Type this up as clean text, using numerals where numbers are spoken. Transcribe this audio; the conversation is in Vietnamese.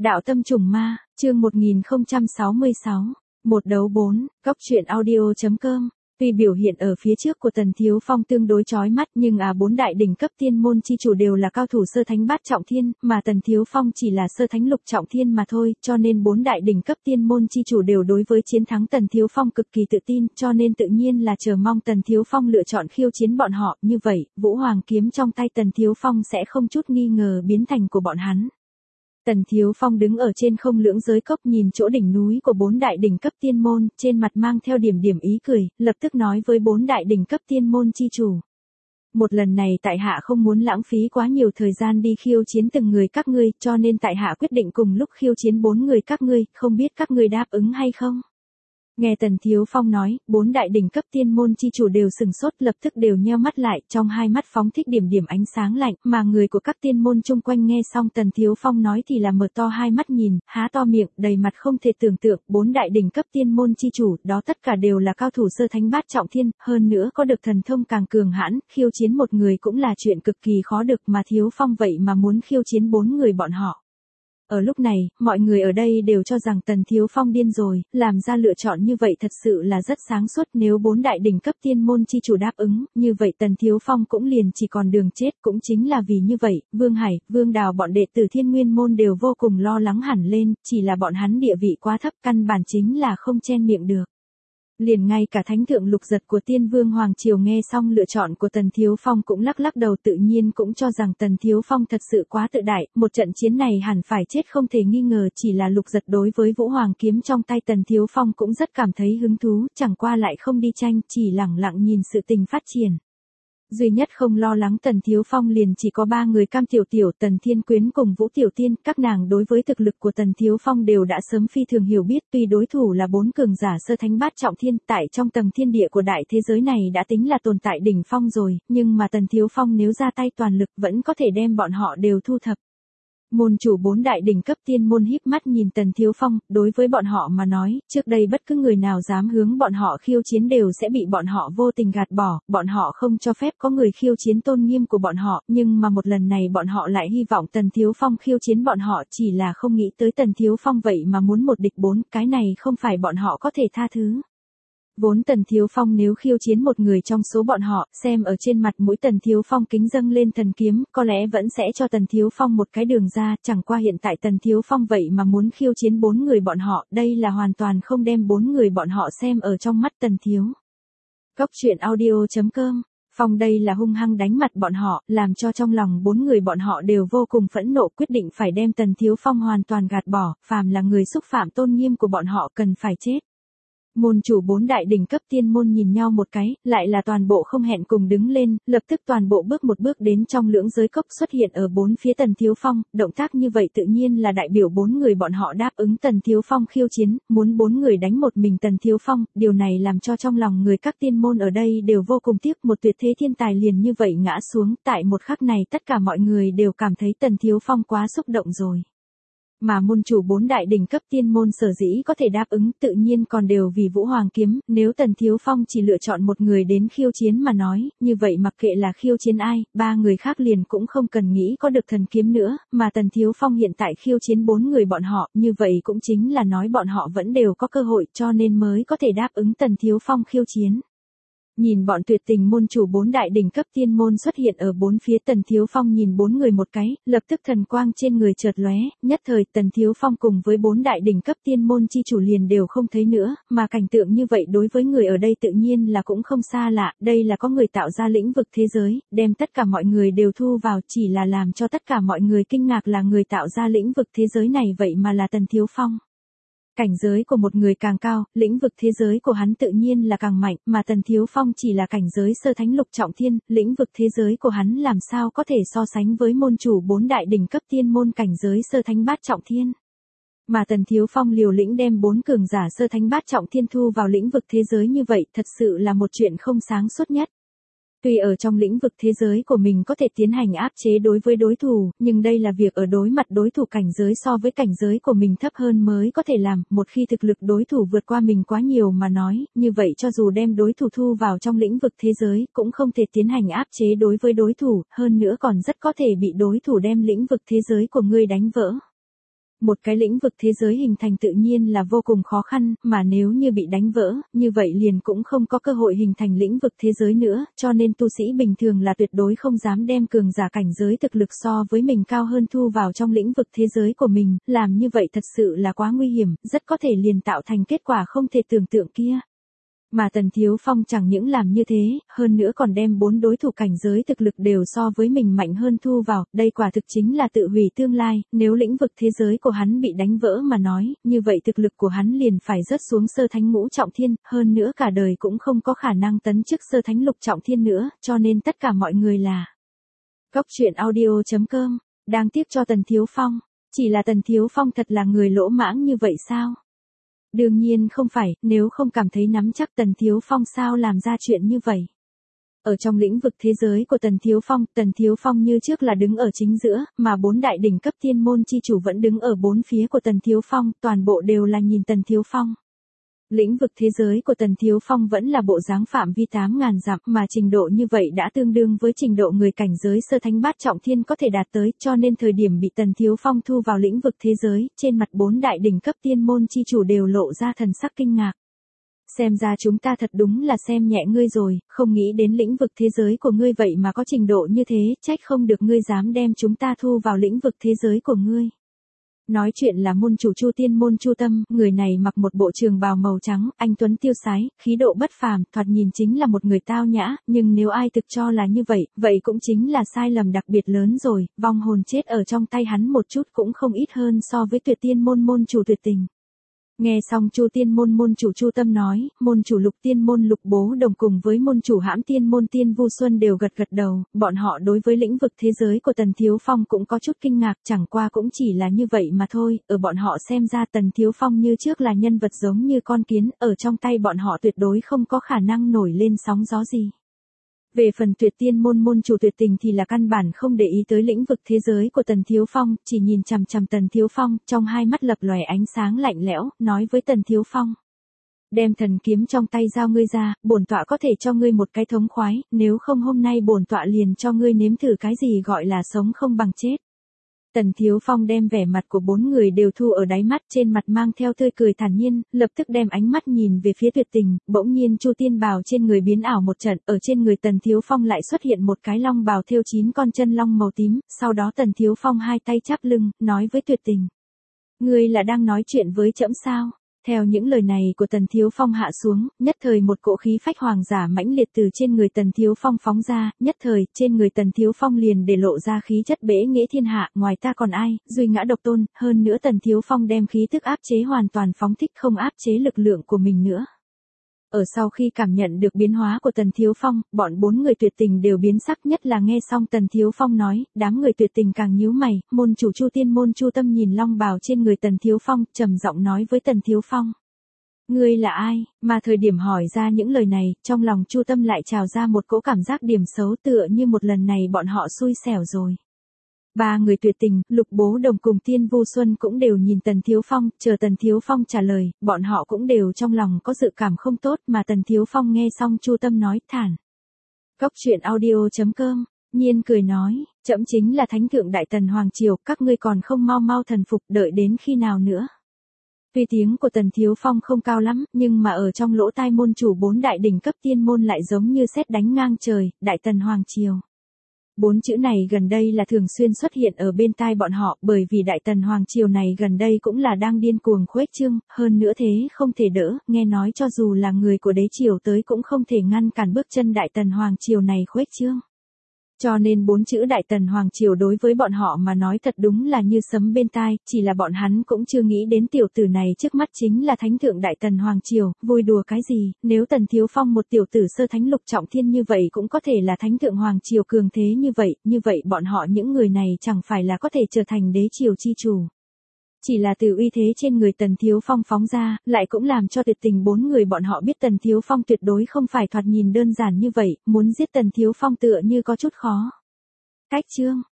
Đạo tâm trùng ma, chương 1066, một đấu 4, góc truyện audio.com. Tuy biểu hiện ở phía trước của Tần Thiếu Phong tương đối chói mắt nhưng bốn đại đỉnh cấp tiên môn chi chủ đều là cao thủ sơ thánh bát trọng thiên, mà Tần Thiếu Phong chỉ là sơ thánh lục trọng thiên mà thôi, cho nên bốn đại đỉnh cấp tiên môn chi chủ đều đối với chiến thắng Tần Thiếu Phong cực kỳ tự tin, cho nên tự nhiên là chờ mong Tần Thiếu Phong lựa chọn khiêu chiến bọn họ, như vậy, Vũ Hoàng kiếm trong tay Tần Thiếu Phong sẽ không chút nghi ngờ biến thành của bọn hắn. Tần Thiếu Phong đứng ở trên không lưỡng giới cốc nhìn chỗ đỉnh núi của bốn đại đỉnh cấp tiên môn, trên mặt mang theo điểm điểm ý cười, lập tức nói với bốn đại đỉnh cấp tiên môn chi chủ. Một lần này tại hạ không muốn lãng phí quá nhiều thời gian đi khiêu chiến từng người các ngươi, cho nên tại hạ quyết định cùng lúc khiêu chiến bốn người các ngươi, không biết các ngươi đáp ứng hay không? Nghe Tần Thiếu Phong nói, bốn đại đỉnh cấp tiên môn chi chủ đều sừng sốt, lập tức đều nheo mắt lại, trong hai mắt phóng thích điểm điểm ánh sáng lạnh, mà người của các tiên môn chung quanh nghe xong Tần Thiếu Phong nói thì là mở to hai mắt nhìn, há to miệng, đầy mặt không thể tưởng tượng, bốn đại đỉnh cấp tiên môn chi chủ, đó tất cả đều là cao thủ sơ thánh bát trọng thiên, hơn nữa có được thần thông càng cường hãn, khiêu chiến một người cũng là chuyện cực kỳ khó được, mà Thiếu Phong vậy mà muốn khiêu chiến bốn người bọn họ. Ở lúc này, mọi người ở đây đều cho rằng Tần Thiếu Phong điên rồi, làm ra lựa chọn như vậy thật sự là rất sáng suốt, nếu bốn đại đỉnh cấp tiên môn chi chủ đáp ứng, như vậy Tần Thiếu Phong cũng liền chỉ còn đường chết, cũng chính là vì như vậy, Vương Hải, Vương Đào bọn đệ tử Thiên Nguyên môn đều vô cùng lo lắng hẳn lên, chỉ là bọn hắn địa vị quá thấp, căn bản chính là không chen miệng được. Liền ngay cả thánh thượng Lục Giật của Tiên Vương Hoàng Triều nghe xong lựa chọn của Tần Thiếu Phong cũng lắc lắc đầu, tự nhiên cũng cho rằng Tần Thiếu Phong thật sự quá tự đại, một trận chiến này hẳn phải chết không thể nghi ngờ, chỉ là Lục Giật đối với Vũ Hoàng kiếm trong tay Tần Thiếu Phong cũng rất cảm thấy hứng thú, chẳng qua lại không đi tranh, chỉ lẳng lặng nhìn sự tình phát triển. Duy nhất không lo lắng Tần Thiếu Phong liền chỉ có ba người Cam Tiểu Tiểu, Tần Thiên Quyến cùng Vũ Tiểu Tiên, các nàng đối với thực lực của Tần Thiếu Phong đều đã sớm phi thường hiểu biết, tuy đối thủ là bốn cường giả sơ thánh bát trọng thiên, tại trong tầng thiên địa của đại thế giới này đã tính là tồn tại đỉnh phong rồi, nhưng mà Tần Thiếu Phong nếu ra tay toàn lực vẫn có thể đem bọn họ đều thu thập. Môn chủ bốn đại đỉnh cấp tiên môn híp mắt nhìn Tần Thiếu Phong, đối với bọn họ mà nói, trước đây bất cứ người nào dám hướng bọn họ khiêu chiến đều sẽ bị bọn họ vô tình gạt bỏ, bọn họ không cho phép có người khiêu chiến tôn nghiêm của bọn họ, nhưng mà một lần này bọn họ lại hy vọng Tần Thiếu Phong khiêu chiến bọn họ, chỉ là không nghĩ tới Tần Thiếu Phong vậy mà muốn một địch bốn, cái này không phải bọn họ có thể tha thứ. Vốn Tần Thiếu Phong nếu khiêu chiến một người trong số bọn họ, xem ở trên mặt mũi Tần Thiếu Phong kính dâng lên thần kiếm, có lẽ vẫn sẽ cho Tần Thiếu Phong một cái đường ra, chẳng qua hiện tại Tần Thiếu Phong vậy mà muốn khiêu chiến bốn người bọn họ, đây là hoàn toàn không đem bốn người bọn họ xem ở trong mắt Tần Thiếu. Góc truyện audio.com. Phong đây là hung hăng đánh mặt bọn họ, làm cho trong lòng bốn người bọn họ đều vô cùng phẫn nộ, quyết định phải đem Tần Thiếu Phong hoàn toàn gạt bỏ, phàm là người xúc phạm tôn nghiêm của bọn họ cần phải chết. Môn chủ bốn đại đỉnh cấp tiên môn nhìn nhau một cái, lại là toàn bộ không hẹn cùng đứng lên, lập tức toàn bộ bước một bước đến trong lưỡng giới cốc xuất hiện ở bốn phía Tần Thiếu Phong, động tác như vậy tự nhiên là đại biểu bốn người bọn họ đáp ứng Tần Thiếu Phong khiêu chiến, muốn bốn người đánh một mình Tần Thiếu Phong, điều này làm cho trong lòng người các tiên môn ở đây đều vô cùng tiếc, một tuyệt thế thiên tài liền như vậy ngã xuống, tại một khắc này tất cả mọi người đều cảm thấy Tần Thiếu Phong quá xúc động rồi. Mà môn chủ bốn đại đỉnh cấp tiên môn sở dĩ có thể đáp ứng tự nhiên còn đều vì Vũ Hoàng kiếm, nếu Tần Thiếu Phong chỉ lựa chọn một người đến khiêu chiến mà nói, như vậy mặc kệ là khiêu chiến ai, ba người khác liền cũng không cần nghĩ có được thần kiếm nữa, mà Tần Thiếu Phong hiện tại khiêu chiến bốn người bọn họ, như vậy cũng chính là nói bọn họ vẫn đều có cơ hội cho nên mới có thể đáp ứng Tần Thiếu Phong khiêu chiến. Nhìn bọn tuyệt tình môn chủ bốn đại đỉnh cấp tiên môn xuất hiện ở bốn phía, Tần Thiếu Phong nhìn bốn người một cái, lập tức thần quang trên người chợt lóe, nhất thời Tần Thiếu Phong cùng với bốn đại đỉnh cấp tiên môn chi chủ liền đều không thấy nữa, mà cảnh tượng như vậy đối với người ở đây tự nhiên là cũng không xa lạ, đây là có người tạo ra lĩnh vực thế giới, đem tất cả mọi người đều thu vào, chỉ là làm cho tất cả mọi người kinh ngạc là người tạo ra lĩnh vực thế giới này vậy mà là Tần Thiếu Phong. Cảnh giới của một người càng cao, lĩnh vực thế giới của hắn tự nhiên là càng mạnh, mà Tần Thiếu Phong chỉ là cảnh giới sơ thánh lục trọng thiên, lĩnh vực thế giới của hắn làm sao có thể so sánh với môn chủ bốn đại đỉnh cấp tiên môn cảnh giới sơ thánh bát trọng thiên. Mà Tần Thiếu Phong liều lĩnh đem bốn cường giả sơ thánh bát trọng thiên thu vào lĩnh vực thế giới như vậy, thật sự là một chuyện không sáng suốt nhất. Tuy ở trong lĩnh vực thế giới của mình có thể tiến hành áp chế đối với đối thủ, nhưng đây là việc ở đối mặt đối thủ cảnh giới so với cảnh giới của mình thấp hơn mới có thể làm, một khi thực lực đối thủ vượt qua mình quá nhiều mà nói, như vậy cho dù đem đối thủ thu vào trong lĩnh vực thế giới, cũng không thể tiến hành áp chế đối với đối thủ, hơn nữa còn rất có thể bị đối thủ đem lĩnh vực thế giới của ngươi đánh vỡ. Một cái lĩnh vực thế giới hình thành tự nhiên là vô cùng khó khăn, mà nếu như bị đánh vỡ, như vậy liền cũng không có cơ hội hình thành lĩnh vực thế giới nữa, cho nên tu sĩ bình thường là tuyệt đối không dám đem cường giả cảnh giới thực lực so với mình cao hơn thu vào trong lĩnh vực thế giới của mình, làm như vậy thật sự là quá nguy hiểm, rất có thể liền tạo thành kết quả không thể tưởng tượng kia. Mà Tần Thiếu Phong chẳng những làm như thế, hơn nữa còn đem 4 đối thủ cảnh giới thực lực đều so với mình mạnh hơn thu vào, đây quả thực chính là tự hủy tương lai, nếu lĩnh vực thế giới của hắn bị đánh vỡ mà nói, như vậy thực lực của hắn liền phải rớt xuống sơ thánh ngũ trọng thiên, hơn nữa cả đời cũng không có khả năng tấn chức sơ thánh lục trọng thiên nữa, cho nên tất cả mọi người là Cóc Truyện Audio.com, đang tiếc cho Tần Thiếu Phong, chỉ là Tần Thiếu Phong thật là người lỗ mãng như vậy sao? Đương nhiên không phải, nếu không cảm thấy nắm chắc Tần Thiếu Phong sao làm ra chuyện như vậy. Ở trong lĩnh vực thế giới của Tần Thiếu Phong như trước là đứng ở chính giữa, mà 4 đại đỉnh cấp thiên môn chi chủ vẫn đứng ở 4 phía của Tần Thiếu Phong, toàn bộ đều là nhìn Tần Thiếu Phong. Lĩnh vực thế giới của Tần Thiếu Phong vẫn là bộ dáng phạm vi 8.000 dặm, mà trình độ như vậy đã tương đương với trình độ người cảnh giới sơ thánh bát trọng thiên có thể đạt tới, cho nên thời điểm bị Tần Thiếu Phong thu vào lĩnh vực thế giới, trên mặt 4 đại đỉnh cấp tiên môn chi chủ đều lộ ra thần sắc kinh ngạc. Xem ra chúng ta thật đúng là xem nhẹ ngươi rồi, không nghĩ đến lĩnh vực thế giới của ngươi vậy mà có trình độ như thế, trách không được ngươi dám đem chúng ta thu vào lĩnh vực thế giới của ngươi. Nói chuyện là môn chủ Chu Tiên môn Chu Tâm, người này mặc một bộ trường bào màu trắng, anh tuấn tiêu sái, khí độ bất phàm, thoạt nhìn chính là một người tao nhã, nhưng nếu ai thực cho là như vậy, vậy cũng chính là sai lầm đặc biệt lớn rồi, vong hồn chết ở trong tay hắn một chút cũng không ít hơn so với Tuyệt Tiên môn môn chủ Tuyệt Tình. Nghe xong Chu Tiên môn môn chủ Chu Tâm nói, môn chủ Lục Tiên môn Lục Bố Đồng cùng với môn chủ Hãm Tiên môn Tiên Vu Xuân đều gật gật đầu, bọn họ đối với lĩnh vực thế giới của Tần Thiếu Phong cũng có chút kinh ngạc, chẳng qua cũng chỉ là như vậy mà thôi, ở bọn họ xem ra Tần Thiếu Phong như trước là nhân vật giống như con kiến, ở trong tay bọn họ tuyệt đối không có khả năng nổi lên sóng gió gì. Về phần Tuyệt Tiên môn môn chủ Tuyệt Tình thì là căn bản không để ý tới lĩnh vực thế giới của Tần Thiếu Phong, chỉ nhìn chằm chằm Tần Thiếu Phong, trong hai mắt lập lòe ánh sáng lạnh lẽo, nói với Tần Thiếu Phong: "Đem thần kiếm trong tay giao ngươi ra, bổn tọa có thể cho ngươi một cái thống khoái, nếu không hôm nay bổn tọa liền cho ngươi nếm thử cái gì gọi là sống không bằng chết." Tần Thiếu Phong đem vẻ mặt của 4 người đều thu ở đáy mắt, trên mặt mang theo tươi cười thản nhiên, lập tức đem ánh mắt nhìn về phía Tuyệt Tình, bỗng nhiên Chu Tiên bào trên người biến ảo một trận, ở trên người Tần Thiếu Phong lại xuất hiện một cái long bào thêu 9 con chân long màu tím, sau đó Tần Thiếu Phong hai tay chắp lưng, nói với Tuyệt Tình: "Ngươi là đang nói chuyện với trẫm sao?" Theo những lời này của Tần Thiếu Phong hạ xuống, nhất thời một cỗ khí phách hoàng giả mãnh liệt từ trên người Tần Thiếu Phong phóng ra, nhất thời, trên người Tần Thiếu Phong liền để lộ ra khí chất bẽ nghĩa thiên hạ, ngoài ta còn ai, duy ngã độc tôn, hơn nữa Tần Thiếu Phong đem khí tức áp chế hoàn toàn phóng thích không áp chế lực lượng của mình nữa. Ở sau khi cảm nhận được biến hóa của Tần Thiếu Phong, bọn 4 người Tuyệt Tình đều biến sắc, nhất là nghe xong Tần Thiếu Phong nói, đám người Tuyệt Tình càng nhíu mày, môn chủ Chu Tiên môn Chu Tâm nhìn long bào trên người Tần Thiếu Phong, trầm giọng nói với Tần Thiếu Phong: "Ngươi là ai?" Mà thời điểm hỏi ra những lời này, trong lòng Chu Tâm lại trào ra một cỗ cảm giác điểm xấu, tựa như một lần này bọn họ xui xẻo rồi. 3 người Tuyệt Tình, Lục Bố Đồng cùng Tiên Vu Xuân cũng đều nhìn Tần Thiếu Phong, chờ Tần Thiếu Phong trả lời, bọn họ cũng đều trong lòng có dự cảm không tốt, mà Tần Thiếu Phong nghe xong Chu Tâm nói, thản. Cóc Truyện Audio.com, nhiên cười nói: "Trẫm chính là Thánh thượng Đại Tần Hoàng Triều, các ngươi còn không mau mau thần phục, đợi đến khi nào nữa?" Tuy tiếng của Tần Thiếu Phong không cao lắm, nhưng mà ở trong lỗ tai môn chủ 4 đại đỉnh cấp tiên môn lại giống như sét đánh ngang trời, Đại Tần Hoàng Triều. 4 chữ này gần đây là thường xuyên xuất hiện ở bên tai bọn họ, bởi vì Đại Tần Hoàng Triều này gần đây cũng là đang điên cuồng khuếch trương, hơn nữa thế không thể đỡ, nghe nói cho dù là người của đế triều tới cũng không thể ngăn cản bước chân Đại Tần Hoàng Triều này khuếch trương. Cho nên 4 chữ Đại Tần Hoàng Triều đối với bọn họ mà nói thật đúng là như sấm bên tai, chỉ là bọn hắn cũng chưa nghĩ đến tiểu tử này trước mắt chính là Thánh thượng Đại Tần Hoàng Triều, vui đùa cái gì, nếu Tần Thiếu Phong một tiểu tử sơ thánh lục trọng thiên như vậy cũng có thể là Thánh thượng Hoàng Triều cường thế như vậy bọn họ những người này chẳng phải là có thể trở thành đế triều chi chủ. Chỉ là từ uy thế trên người Tần Thiếu Phong phóng ra, lại cũng làm cho Tuyệt Tình 4 người bọn họ biết Tần Thiếu Phong tuyệt đối không phải thoạt nhìn đơn giản như vậy, muốn giết Tần Thiếu Phong tựa như có chút khó. Cách chương